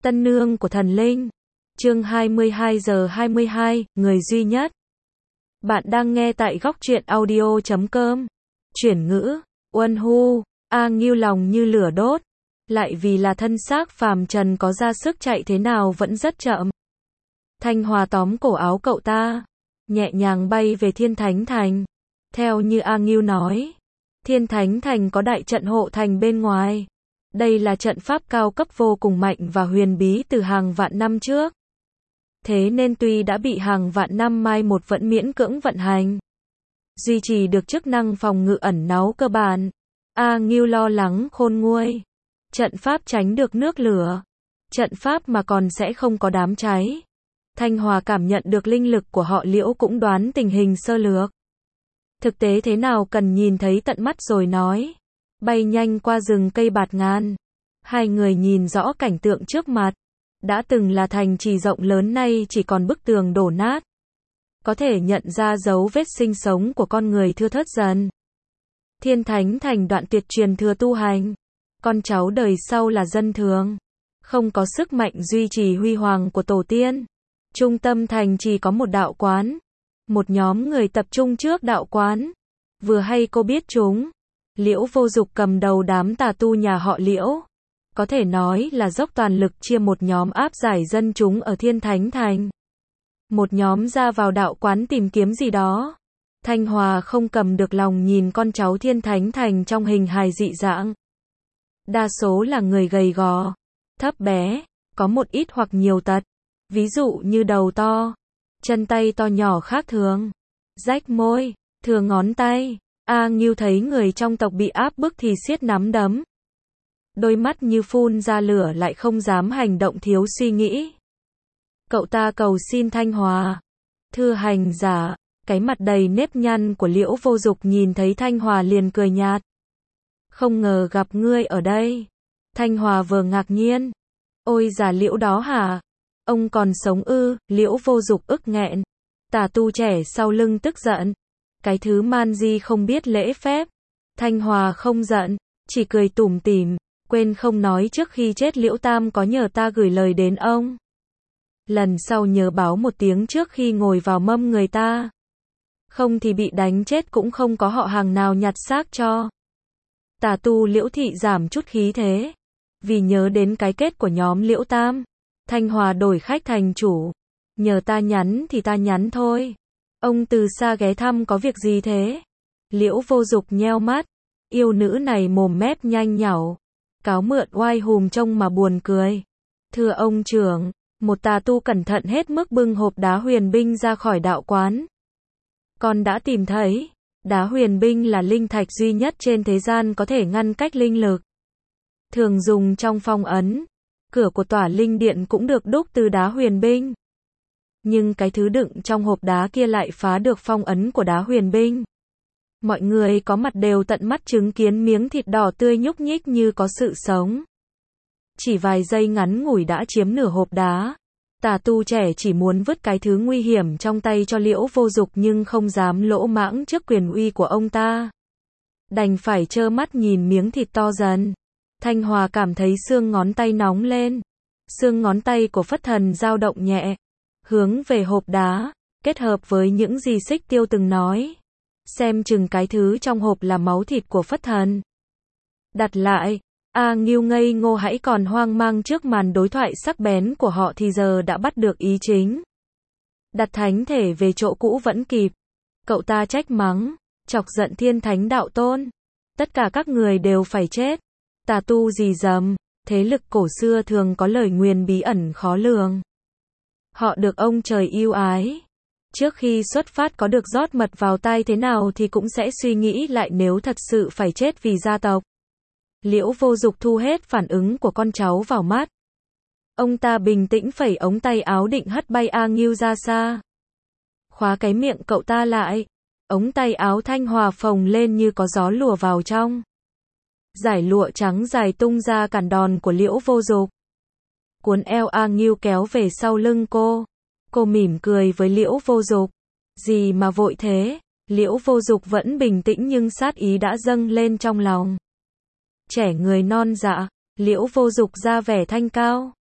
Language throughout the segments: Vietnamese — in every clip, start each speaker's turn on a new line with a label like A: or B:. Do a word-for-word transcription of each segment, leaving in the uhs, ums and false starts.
A: Tân nương của thần linh. Chương hai mươi hai giờ hai mươi hai, người duy nhất. Bạn đang nghe tại góc truyện audio chấm com. Chuyển ngữ, Uân Hu, A Ngưu lòng như lửa đốt, lại vì là thân xác phàm trần có ra sức chạy thế nào vẫn rất chậm. Thanh Hòa tóm cổ áo cậu ta, nhẹ nhàng bay về Thiên Thánh Thành. Theo như A Ngưu nói, Thiên Thánh Thành có đại trận hộ thành bên ngoài. Đây là trận pháp cao cấp vô cùng mạnh và huyền bí từ hàng vạn năm trước. Thế nên tuy đã bị hàng vạn năm mai một vẫn miễn cưỡng vận hành, duy trì được chức năng phòng ngự ẩn náu cơ bản. A Ngưu lo lắng khôn nguôi. Trận pháp tránh được nước lửa. Trận pháp mà còn sẽ không có đám cháy. Thanh Hòa cảm nhận được linh lực của họ Liễu cũng đoán tình hình sơ lược. Thực tế thế nào cần nhìn thấy tận mắt rồi nói. Bay nhanh qua rừng cây bạt ngàn. Hai người nhìn rõ cảnh tượng trước mặt. Đã từng là thành trì rộng lớn nay chỉ còn bức tường đổ nát. Có thể nhận ra dấu vết sinh sống của con người thưa thớt dần. Thiên Thánh Thành đoạn tuyệt truyền thừa tu hành. Con cháu đời sau là dân thường. Không có sức mạnh duy trì huy hoàng của tổ tiên. Trung tâm thành chỉ có một đạo quán. Một nhóm người tập trung trước đạo quán. Vừa hay cô biết chúng. Liễu Vô Dục cầm đầu đám tà tu nhà họ Liễu. Có thể nói là dốc toàn lực chia một nhóm áp giải dân chúng ở Thiên Thánh Thành. Một nhóm ra vào đạo quán tìm kiếm gì đó. Thanh Hòa không cầm được lòng nhìn con cháu Thiên Thánh Thành trong hình hài dị dạng. Đa số là người gầy gò, thấp bé, có một ít hoặc nhiều tật. Ví dụ như đầu to, chân tay to nhỏ khác thường, rách môi, thừa ngón tay. A Ngưu thấy người trong tộc bị áp bức thì siết nắm đấm. Đôi mắt như phun ra lửa lại không dám hành động thiếu suy nghĩ. Cậu ta cầu xin Thanh Hòa. Thưa hành giả, cái mặt đầy nếp nhăn của Liễu Vô Dục nhìn thấy Thanh Hòa liền cười nhạt. Không ngờ gặp ngươi ở đây. Thanh Hòa vừa ngạc nhiên. Ôi già Liễu đó hả? Ông còn sống ư? Liễu Vô Dục ức nghẹn. Tà tu trẻ sau lưng tức giận. Cái thứ man di không biết lễ phép. Thanh Hòa không giận, chỉ cười tủm tỉm. Quên không nói trước khi chết Liễu Tam có nhờ ta gửi lời đến ông. Lần sau nhớ báo một tiếng trước khi ngồi vào mâm người ta. Không thì bị đánh chết cũng không có họ hàng nào nhặt xác cho. Tà tu Liễu thị giảm chút khí thế. Vì nhớ đến cái kết của nhóm Liễu Tam. Thanh Hòa đổi khách thành chủ. Nhờ ta nhắn thì ta nhắn thôi. Ông từ xa ghé thăm có việc gì thế? Liễu Vô Dục nheo mắt. Yêu nữ này mồm mép nhanh nhảu. Cáo mượn oai hùm trông mà buồn cười. Thưa ông trưởng, một tà tu cẩn thận hết mức bưng hộp đá huyền binh ra khỏi đạo quán. Con đã tìm thấy, đá huyền binh là linh thạch duy nhất trên thế gian có thể ngăn cách linh lực. Thường dùng trong phong ấn, cửa của tỏa linh điện cũng được đúc từ đá huyền binh. Nhưng cái thứ đựng trong hộp đá kia lại phá được phong ấn của đá huyền binh. Mọi người có mặt đều tận mắt chứng kiến miếng thịt đỏ tươi nhúc nhích như có sự sống. Chỉ vài giây ngắn ngủi đã chiếm nửa hộp đá. Tà tu trẻ chỉ muốn vứt cái thứ nguy hiểm trong tay cho Liễu Vô Dục nhưng không dám lỗ mãng trước quyền uy của ông ta. Đành phải trơ mắt nhìn miếng thịt to dần. Thanh Hòa cảm thấy xương ngón tay nóng lên. Xương ngón tay của Phất Thần dao động nhẹ. Hướng về hộp đá, kết hợp với những gì Xích Tiêu từng nói. Xem chừng cái thứ trong hộp là máu thịt của Phất Thần. Đặt lại, A Ngưu ngây ngô hãy còn hoang mang trước màn đối thoại sắc bén của họ thì giờ đã bắt được ý chính. Đặt thánh thể về chỗ cũ vẫn kịp. Cậu ta trách mắng, chọc giận Thiên Thánh Đạo Tôn. Tất cả các người đều phải chết. Tà tu gì dầm, thế lực cổ xưa thường có lời nguyền bí ẩn khó lường. Họ được ông trời yêu ái. Trước khi xuất phát có được rót mật vào tai thế nào thì cũng sẽ suy nghĩ lại nếu thật sự phải chết vì gia tộc. Liễu Vô Dục thu hết phản ứng của con cháu vào mắt. Ông ta bình tĩnh phẩy ống tay áo định hất bay A Ngưu ra xa. Khóa cái miệng cậu ta lại. Ống tay áo Thanh Hòa phồng lên như có gió lùa vào trong. Dải lụa trắng dài tung ra cản đòn của Liễu Vô Dục. Cuốn eo A Ngưu kéo về sau lưng cô. Cô mỉm cười với Liễu Vô Dục. Gì mà vội thế? Liễu Vô Dục vẫn bình tĩnh nhưng sát ý đã dâng lên trong lòng. Trẻ người non dạ, Liễu Vô Dục ra vẻ thanh cao.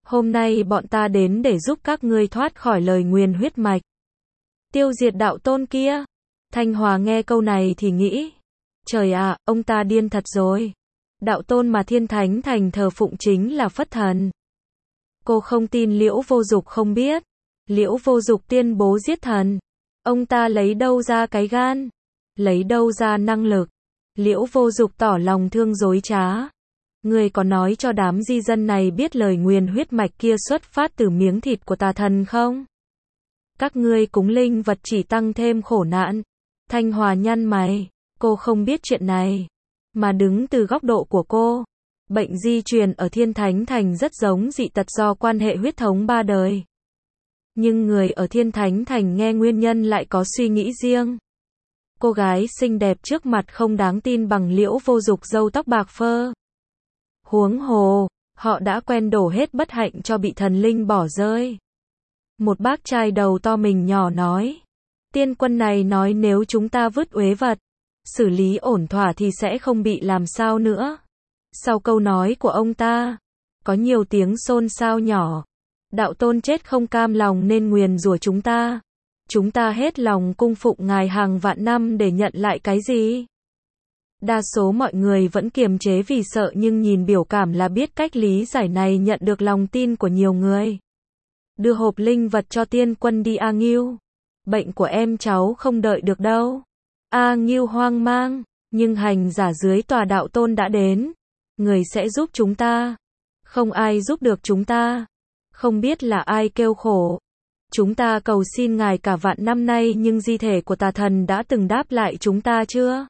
A: Hôm nay bọn ta đến để giúp các ngươi thoát khỏi lời nguyền huyết mạch. Tiêu diệt đạo tôn kia. Thanh Hòa nghe câu này thì nghĩ. Trời ạ, ông ta điên thật rồi. Đạo tôn mà Thiên Thánh Thành thờ phụng chính là Phất Thần. Cô không tin Liễu Vô Dục không biết. Liễu Vô Dục tuyên bố giết thần. Ông ta lấy đâu ra cái gan? Lấy đâu ra năng lực? Liễu Vô Dục tỏ lòng thương dối trá. Ngươi có nói cho đám di dân này biết lời nguyền huyết mạch kia xuất phát từ miếng thịt của tà thần không? Các ngươi cúng linh vật chỉ tăng thêm khổ nạn. Thanh Hòa nhăn mày. Cô không biết chuyện này. Mà đứng từ góc độ của cô, bệnh di truyền ở Thiên Thánh Thành rất giống dị tật do quan hệ huyết thống ba đời. Nhưng người ở Thiên Thánh Thành nghe nguyên nhân lại có suy nghĩ riêng. Cô gái xinh đẹp trước mặt không đáng tin bằng Liễu Vô Dục râu tóc bạc phơ. Huống hồ, họ đã quen đổ hết bất hạnh cho bị thần linh bỏ rơi. Một bác trai đầu to mình nhỏ nói. Tiên quân này nói nếu chúng ta vứt uế vật, xử lý ổn thỏa thì sẽ không bị làm sao nữa. Sau câu nói của ông ta, có nhiều tiếng xôn xao nhỏ. Đạo tôn chết không cam lòng nên nguyền rủa chúng ta. Chúng ta hết lòng cung phụng ngài hàng vạn năm để nhận lại cái gì? Đa số mọi người vẫn kiềm chế vì sợ nhưng nhìn biểu cảm là biết cách lý giải này nhận được lòng tin của nhiều người. Đưa hộp linh vật cho tiên quân đi A Ngưu. Bệnh của em cháu không đợi được đâu. A Ngưu hoang mang, nhưng hành giả dưới tòa đạo tôn đã đến. Người sẽ giúp chúng ta. Không ai giúp được chúng ta. Không biết là ai kêu khổ. Chúng ta cầu xin ngài cả vạn năm nay nhưng di thể của tà thần đã từng đáp lại chúng ta chưa?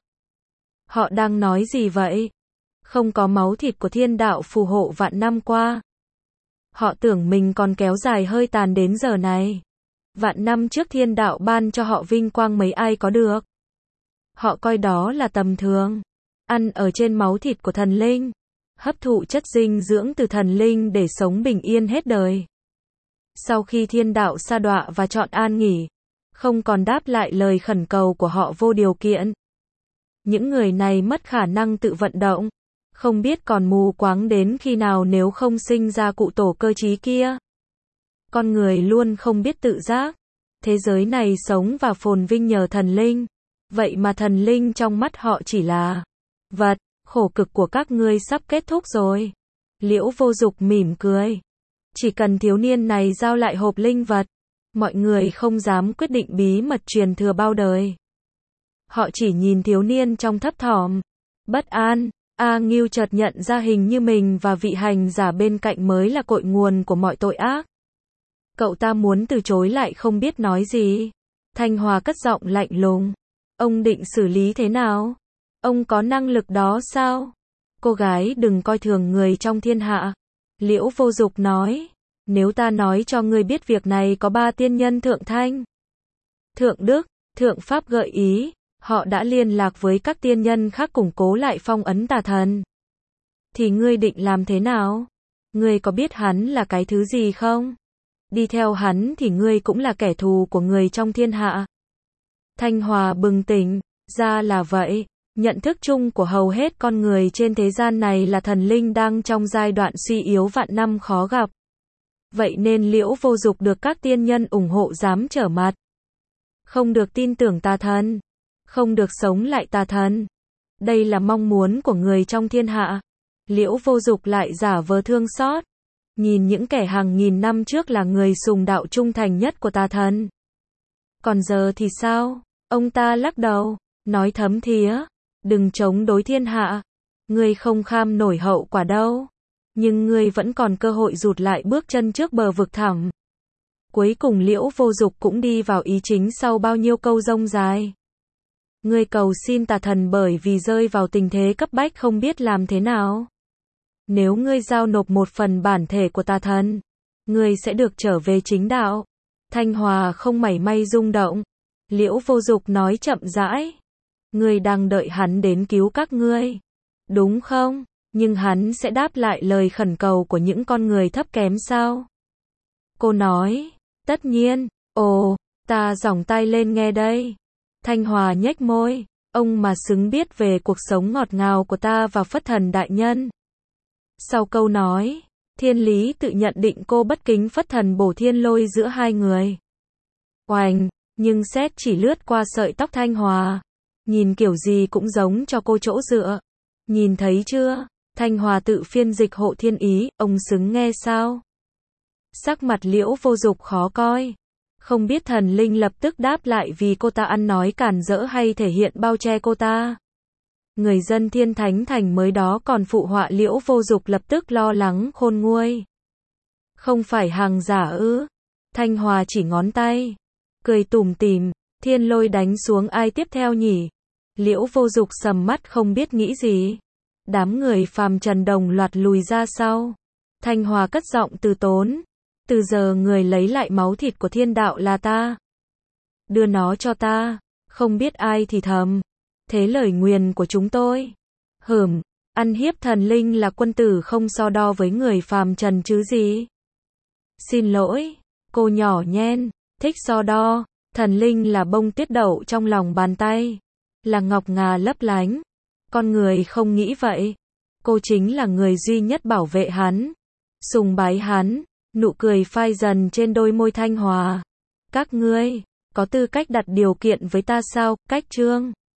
A: Họ đang nói gì vậy? Không có máu thịt của thiên đạo phù hộ vạn năm qua. Họ tưởng mình còn kéo dài hơi tàn đến giờ này. Vạn năm trước thiên đạo ban cho họ vinh quang mấy ai có được. Họ coi đó là tầm thường. Ăn ở trên máu thịt của thần linh. Hấp thụ chất dinh dưỡng từ thần linh để sống bình yên hết đời. Sau khi thiên đạo sa đọa và chọn an nghỉ, không còn đáp lại lời khẩn cầu của họ vô điều kiện. Những người này mất khả năng tự vận động. Không biết còn mù quáng đến khi nào nếu không sinh ra cụ tổ cơ trí kia. Con người luôn không biết tự giác. Thế giới này sống và phồn vinh nhờ thần linh. Vậy mà thần linh trong mắt họ chỉ là vật. Khổ cực của các ngươi sắp kết thúc rồi. Liễu Vô Dục mỉm cười. Chỉ cần thiếu niên này giao lại hộp linh vật, mọi người không dám quyết định bí mật truyền thừa bao đời. Họ chỉ nhìn thiếu niên trong thấp thỏm, bất an. A Ngưu chợt nhận ra hình như mình và vị hành giả bên cạnh mới là cội nguồn của mọi tội ác. Cậu ta muốn từ chối lại không biết nói gì. Thanh Hòa cất giọng lạnh lùng. Ông định xử lý thế nào? Ông có năng lực đó sao? Cô gái đừng coi thường người trong thiên hạ. Liễu Vô Dục nói. Nếu ta nói cho ngươi biết việc này có ba tiên nhân thượng thanh, thượng đức, thượng pháp gợi ý, họ đã liên lạc với các tiên nhân khác củng cố lại phong ấn tà thần. Thì ngươi định làm thế nào? Ngươi có biết hắn là cái thứ gì không? Đi theo hắn thì ngươi cũng là kẻ thù của người trong thiên hạ. Thanh Hòa bừng tỉnh, ra là vậy. Nhận thức chung của hầu hết con người trên thế gian này là thần linh đang trong giai đoạn suy yếu vạn năm khó gặp. Vậy nên Liễu Vô Dục được các tiên nhân ủng hộ dám trở mặt. Không được tin tưởng tà thần. Không được sống lại tà thần. Đây là mong muốn của người trong thiên hạ. Liễu Vô Dục lại giả vờ thương xót. Nhìn những kẻ hàng nghìn năm trước là người sùng đạo trung thành nhất của tà thần. Còn giờ thì sao? Ông ta lắc đầu, nói thấm thía. Đừng chống đối thiên hạ. Ngươi không kham nổi hậu quả đâu. Nhưng ngươi vẫn còn cơ hội rụt lại bước chân trước bờ vực thẳm. Cuối cùng Liễu Vô Dục cũng đi vào ý chính sau bao nhiêu câu rông dài. Ngươi cầu xin tà thần bởi vì rơi vào tình thế cấp bách không biết làm thế nào. Nếu ngươi giao nộp một phần bản thể của tà thần, ngươi sẽ được trở về chính đạo. Thanh Hòa không mảy may rung động. Liễu Vô Dục nói chậm rãi. Ngươi đang đợi hắn đến cứu các ngươi. Đúng không? Nhưng hắn sẽ đáp lại lời khẩn cầu của những con người thấp kém sao? Cô nói. Tất nhiên. Ồ, ta giỏng tai lên nghe đây. Thanh Hòa nhếch môi. Ông mà xứng biết về cuộc sống ngọt ngào của ta và Phất Thần đại nhân. Sau câu nói, Thiên Lý tự nhận định cô bất kính phất thần bổ thiên lôi giữa hai người. Oành, nhưng xét chỉ lướt qua sợi tóc Thanh Hòa. Nhìn kiểu gì cũng giống cho cô chỗ dựa. Nhìn thấy chưa? Thanh Hòa tự phiên dịch hộ thiên ý, ông xứng nghe sao? Sắc mặt Liễu Vô Dục khó coi. Không biết thần linh lập tức đáp lại vì cô ta ăn nói cản rỡ hay thể hiện bao che cô ta. Người dân Thiên Thánh Thành mới đó còn phụ họa Liễu Vô Dục lập tức lo lắng khôn nguôi. Không phải hàng giả ư? Thanh Hòa chỉ ngón tay. Cười tủm tỉm, thiên lôi đánh xuống ai tiếp theo nhỉ? Liễu Vô Dục sầm mắt không biết nghĩ gì. Đám người phàm trần đồng loạt lùi ra sau. Thanh Hòa cất giọng từ tốn. Từ giờ người lấy lại máu thịt của thiên đạo là ta. Đưa nó cho ta. Không biết ai thì thầm. Thế lời nguyền của chúng tôi. Hửm, ăn hiếp thần linh là quân tử không so đo với người phàm trần chứ gì. Xin lỗi, cô nhỏ nhen, thích so đo. Thần linh là bông tuyết đậu trong lòng bàn tay. Là ngọc ngà lấp lánh. Con người không nghĩ vậy. Cô chính là người duy nhất bảo vệ hắn. Sùng bái hắn. Nụ cười phai dần trên đôi môi Thanh Hòa. Các ngươi có tư cách đặt điều kiện với ta sao? Cách Trương